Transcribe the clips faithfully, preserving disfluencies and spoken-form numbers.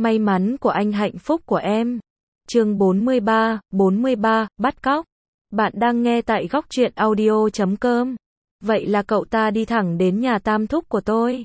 May mắn của anh hạnh phúc của em. Chương bốn mươi ba, bốn mươi ba, bắt cóc. Bạn đang nghe tại góc truyện audio chấm com. Vậy là cậu ta đi thẳng đến nhà tam thúc của tôi.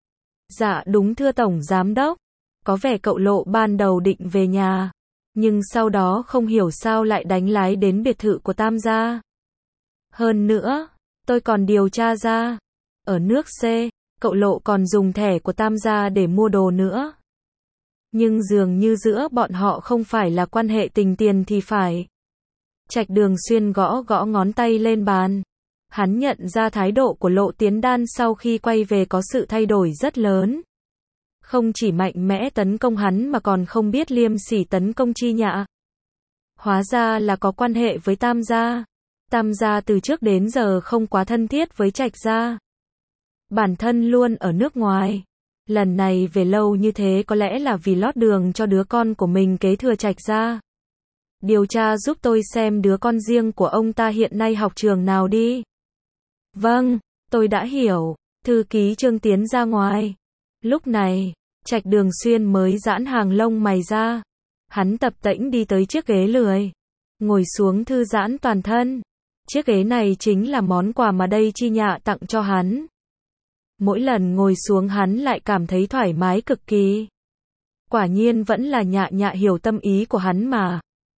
Dạ đúng thưa Tổng Giám Đốc. Có vẻ cậu Lộ ban đầu định về nhà. Nhưng sau đó không hiểu sao lại đánh lái đến biệt thự của Tam gia. Hơn nữa, tôi còn điều tra ra. Ở nước C, cậu Lộ còn dùng thẻ của Tam gia để mua đồ nữa. Nhưng dường như giữa bọn họ không phải là quan hệ tình tiền thì phải. Trạch Đường Xuyên gõ gõ ngón tay lên bàn. Hắn nhận ra thái độ của Lộ Tiến Đan sau khi quay về có sự thay đổi rất lớn. Không chỉ mạnh mẽ tấn công hắn mà còn không biết liêm sỉ tấn công Chi Nhạ. Hóa ra là có quan hệ với Tam gia. Tam gia từ trước đến giờ không quá thân thiết với Trạch gia. Bản thân luôn ở nước ngoài. Lần này về lâu như thế có lẽ là vì lót đường cho đứa con của mình kế thừa Trạch gia. Điều tra giúp tôi xem đứa con riêng của ông ta hiện nay học trường nào đi. Vâng, tôi đã hiểu. Thư ký Trương tiến ra ngoài. Lúc này, Trạch Đường Xuyên mới giãn hàng lông mày ra. Hắn tập tễnh đi tới chiếc ghế lười. Ngồi xuống thư giãn toàn thân. Chiếc ghế này chính là món quà mà đây Chi Nhạ tặng cho hắn. Mỗi lần ngồi xuống hắn lại cảm thấy thoải mái cực kỳ. Quả nhiên vẫn là Nhạ Nhạ hiểu tâm ý của hắn mà.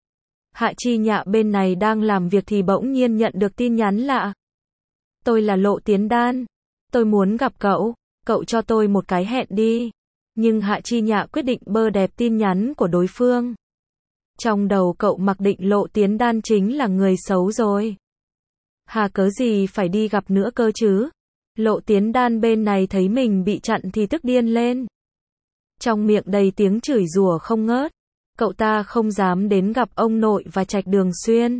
Hạ Chi Nhạ bên này đang làm việc thì bỗng nhiên nhận được tin nhắn lạ. Tôi là Lộ Tiến Đan. Tôi muốn gặp cậu. Cậu cho tôi một cái hẹn đi. Nhưng Hạ Chi Nhạ quyết định bơ đẹp tin nhắn của đối phương. Trong đầu cậu mặc định Lộ Tiến Đan chính là người xấu rồi. Hà cớ gì phải đi gặp nữa cơ chứ? Lộ Tiến Đan bên này thấy mình bị chặn thì tức điên lên. Trong miệng đầy tiếng chửi rủa không ngớt. Cậu ta không dám đến gặp ông nội và Trạch Đường Xuyên.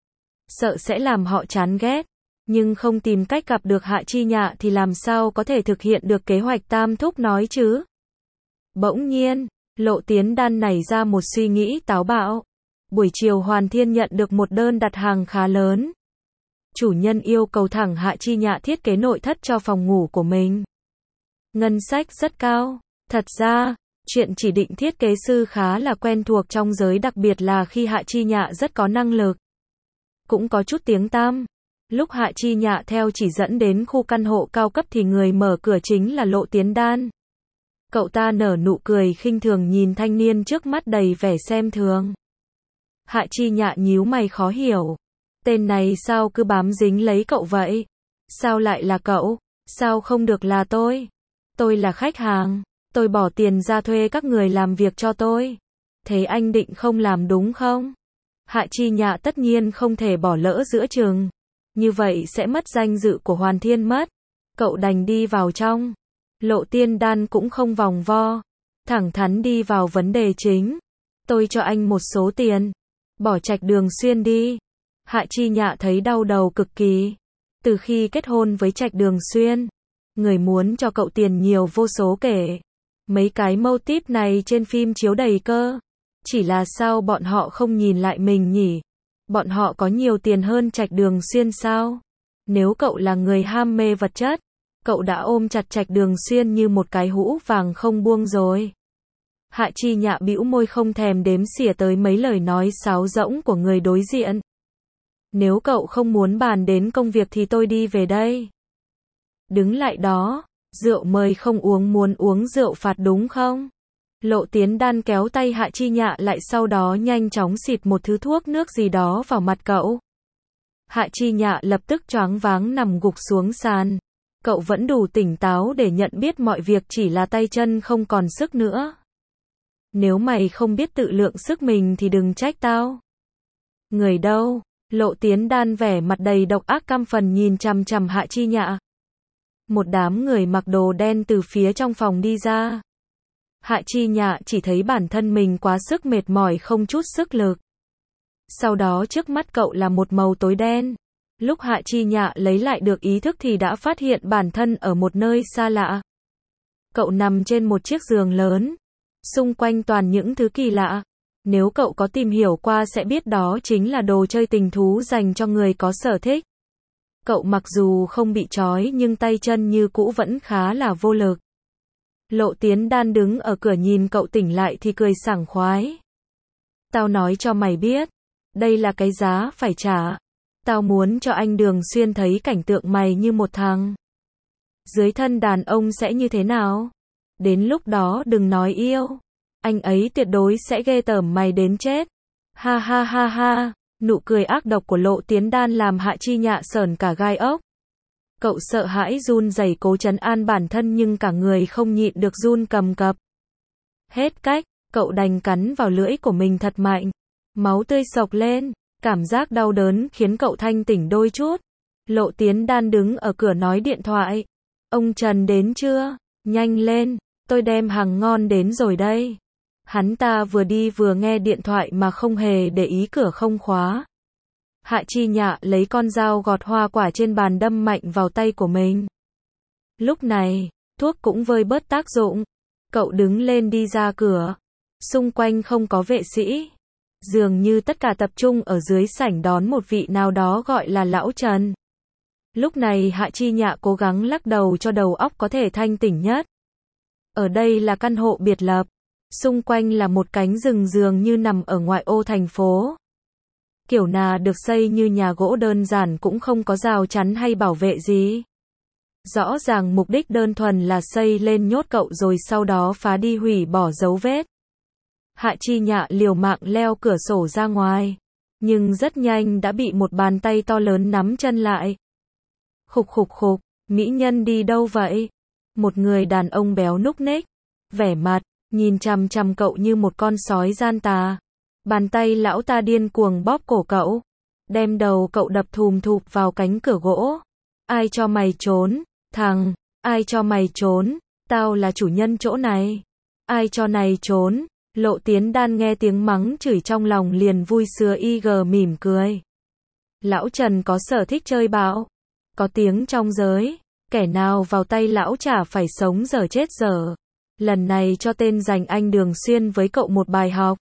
Sợ sẽ làm họ chán ghét. Nhưng không tìm cách gặp được Hạ Chi Nhạ thì làm sao có thể thực hiện được kế hoạch Tam thúc nói chứ? Bỗng nhiên, Lộ Tiến Đan nảy ra một suy nghĩ táo bạo. Buổi chiều Hoàn Thiên nhận được một đơn đặt hàng khá lớn. Chủ nhân yêu cầu thẳng Hạ Chi Nhạ thiết kế nội thất cho phòng ngủ của mình. Ngân sách rất cao. Thật ra, chuyện chỉ định thiết kế sư khá là quen thuộc trong giới, đặc biệt là khi Hạ Chi Nhạ rất có năng lực. Cũng có chút tiếng tăm. Lúc Hạ Chi Nhạ theo chỉ dẫn đến khu căn hộ cao cấp thì người mở cửa chính là Lộ Tiến Đan. Cậu ta nở nụ cười khinh thường nhìn thanh niên trước mắt đầy vẻ xem thường. Hạ Chi Nhạ nhíu mày khó hiểu. Tên này sao cứ bám dính lấy cậu vậy? Sao lại là cậu? Sao không được là tôi? Tôi là khách hàng. Tôi bỏ tiền ra thuê các người làm việc cho tôi. Thế anh định không làm đúng không? Hạ Chi Nhạ tất nhiên không thể bỏ lỡ giữa chừng. Như vậy sẽ mất danh dự của Hoàn Thiên mất. Cậu đành đi vào trong. Lộ Tiên Đan cũng không vòng vo. Thẳng thắn đi vào vấn đề chính. Tôi cho anh một số tiền. Bỏ Trạch Đường Xuyên đi. Hạ Chi Nhạ thấy đau đầu cực kỳ. Từ khi kết hôn với Trạch Đường Xuyên, người muốn cho cậu tiền nhiều vô số kể. Mấy cái mâu típ này trên phim chiếu đầy cơ. Chỉ là sao bọn họ không nhìn lại mình nhỉ? Bọn họ có nhiều tiền hơn Trạch Đường Xuyên sao? Nếu cậu là người ham mê vật chất, cậu đã ôm chặt Trạch Đường Xuyên như một cái hũ vàng không buông rồi. Hạ Chi Nhạ bĩu môi không thèm đếm xỉa tới mấy lời nói sáo rỗng của người đối diện. Nếu cậu không muốn bàn đến công việc thì tôi đi về đây. Đứng lại đó, rượu mời không uống, muốn uống rượu phạt đúng không? Lộ Tiến Đan kéo tay Hạ Chi Nhạ lại, sau đó nhanh chóng xịt một thứ thuốc nước gì đó vào mặt cậu. Hạ Chi Nhạ lập tức choáng váng nằm gục xuống sàn. Cậu vẫn đủ tỉnh táo để nhận biết mọi việc, chỉ là tay chân không còn sức nữa. Nếu mày không biết tự lượng sức mình thì đừng trách tao. Người đâu? Lộ Tiến Đan vẻ mặt đầy độc ác căm phẫn nhìn chằm chằm Hạ Chi Nhạ. Một đám người mặc đồ đen từ phía trong phòng đi ra. Hạ Chi Nhạ chỉ thấy bản thân mình quá sức mệt mỏi, không chút sức lực. Sau đó trước mắt cậu là một màu tối đen. Lúc Hạ Chi Nhạ lấy lại được ý thức thì đã phát hiện bản thân ở một nơi xa lạ. Cậu nằm trên một chiếc giường lớn. Xung quanh toàn những thứ kỳ lạ. Nếu cậu có tìm hiểu qua sẽ biết đó chính là đồ chơi tình thú dành cho người có sở thích. Cậu mặc dù không bị trói nhưng tay chân như cũ vẫn khá là vô lực. Lộ Tiến Đan đứng ở cửa nhìn cậu tỉnh lại thì cười sảng khoái. Tao nói cho mày biết, đây là cái giá phải trả. Tao muốn cho anh Đường Xuyên thấy cảnh tượng mày như một thằng dưới thân đàn ông sẽ như thế nào. Đến lúc đó đừng nói yêu. Anh ấy tuyệt đối sẽ ghê tởm mày đến chết. Ha ha ha ha. Nụ cười ác độc của Lộ Tiến Đan làm Hạ Chi Nhạ sởn cả gai ốc. Cậu sợ hãi run rẩy cố trấn an bản thân nhưng cả người không nhịn được run cầm cập. Hết cách, cậu đành cắn vào lưỡi của mình thật mạnh. Máu tươi xộc lên, cảm giác đau đớn khiến cậu thanh tỉnh đôi chút. Lộ Tiến Đan đứng ở cửa nói điện thoại. Ông Trần đến chưa? Nhanh lên, tôi đem hàng ngon đến rồi đây. Hắn ta vừa đi vừa nghe điện thoại mà không hề để ý cửa không khóa. Hạ Chi Nhạ lấy con dao gọt hoa quả trên bàn đâm mạnh vào tay của mình. Lúc này, thuốc cũng vơi bớt tác dụng. Cậu đứng lên đi ra cửa. Xung quanh không có vệ sĩ. Dường như tất cả tập trung ở dưới sảnh đón một vị nào đó gọi là Lão Trần. Lúc này Hạ Chi Nhạ cố gắng lắc đầu cho đầu óc có thể thanh tỉnh nhất. Ở đây là căn hộ biệt lập. Xung quanh là một cánh rừng dường như nằm ở ngoại ô thành phố. Kiểu nà được xây như nhà gỗ đơn giản cũng không có rào chắn hay bảo vệ gì. Rõ ràng mục đích đơn thuần là xây lên nhốt cậu rồi sau đó phá đi hủy bỏ dấu vết. Hạ Chi Nhạ liều mạng leo cửa sổ ra ngoài. Nhưng rất nhanh đã bị một bàn tay to lớn nắm chân lại. Khục khục khục, mỹ nhân đi đâu vậy? Một người đàn ông béo núc ních, vẻ mặt, nhìn chằm chằm cậu như một con sói gian tà. Bàn tay lão ta điên cuồng bóp cổ cậu, đem đầu cậu đập thùm thụp vào cánh cửa gỗ. Ai cho mày trốn, thằng, ai cho mày trốn, tao là chủ nhân chỗ này. Ai cho này trốn, Lộ Tiến Đan nghe tiếng mắng chửi trong lòng liền vui sướng y gờ mỉm cười. Lão Trần có sở thích chơi bạo, có tiếng trong giới, kẻ nào vào tay lão chả phải sống dở chết dở. Lần này cho tên dành anh Đường Xuyên với cậu một bài học.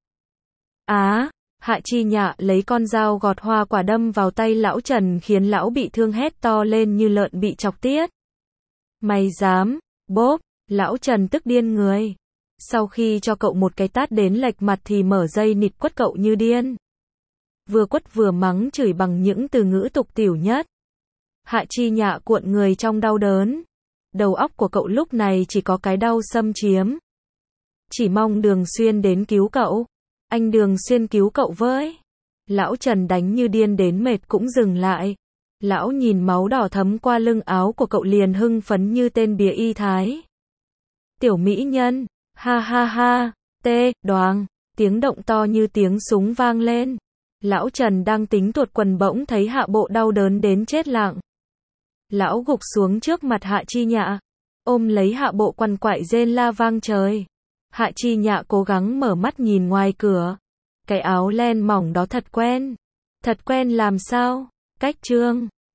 Á, Hạ Chi Nhạ lấy con dao gọt hoa quả đâm vào tay lão Trần khiến lão bị thương hét to lên như lợn bị chọc tiết. Mày dám, bốp, lão Trần tức điên người. Sau khi cho cậu một cái tát đến lệch mặt thì mở dây nịt quất cậu như điên. Vừa quất vừa mắng chửi bằng những từ ngữ tục tĩu nhất. Hạ Chi Nhạ cuộn người trong đau đớn. Đầu óc của cậu lúc này chỉ có cái đau xâm chiếm. Chỉ mong Đường Xuyên đến cứu cậu. Anh Đường Xuyên cứu cậu với. Lão Trần đánh như điên đến mệt cũng dừng lại. Lão nhìn máu đỏ thấm qua lưng áo của cậu liền hưng phấn như tên bìa y thái. Tiểu mỹ nhân, ha ha ha, tê, đoàng, tiếng động to như tiếng súng vang lên. Lão Trần đang tính tuột quần bỗng thấy hạ bộ đau đớn đến chết lặng. Lão gục xuống trước mặt Hạ Chi Nhạ, ôm lấy hạ bộ quằn quại rên la vang trời. Hạ Chi Nhạ cố gắng mở mắt nhìn ngoài cửa. Cái áo len mỏng đó thật quen. Thật quen làm sao? Cách trương.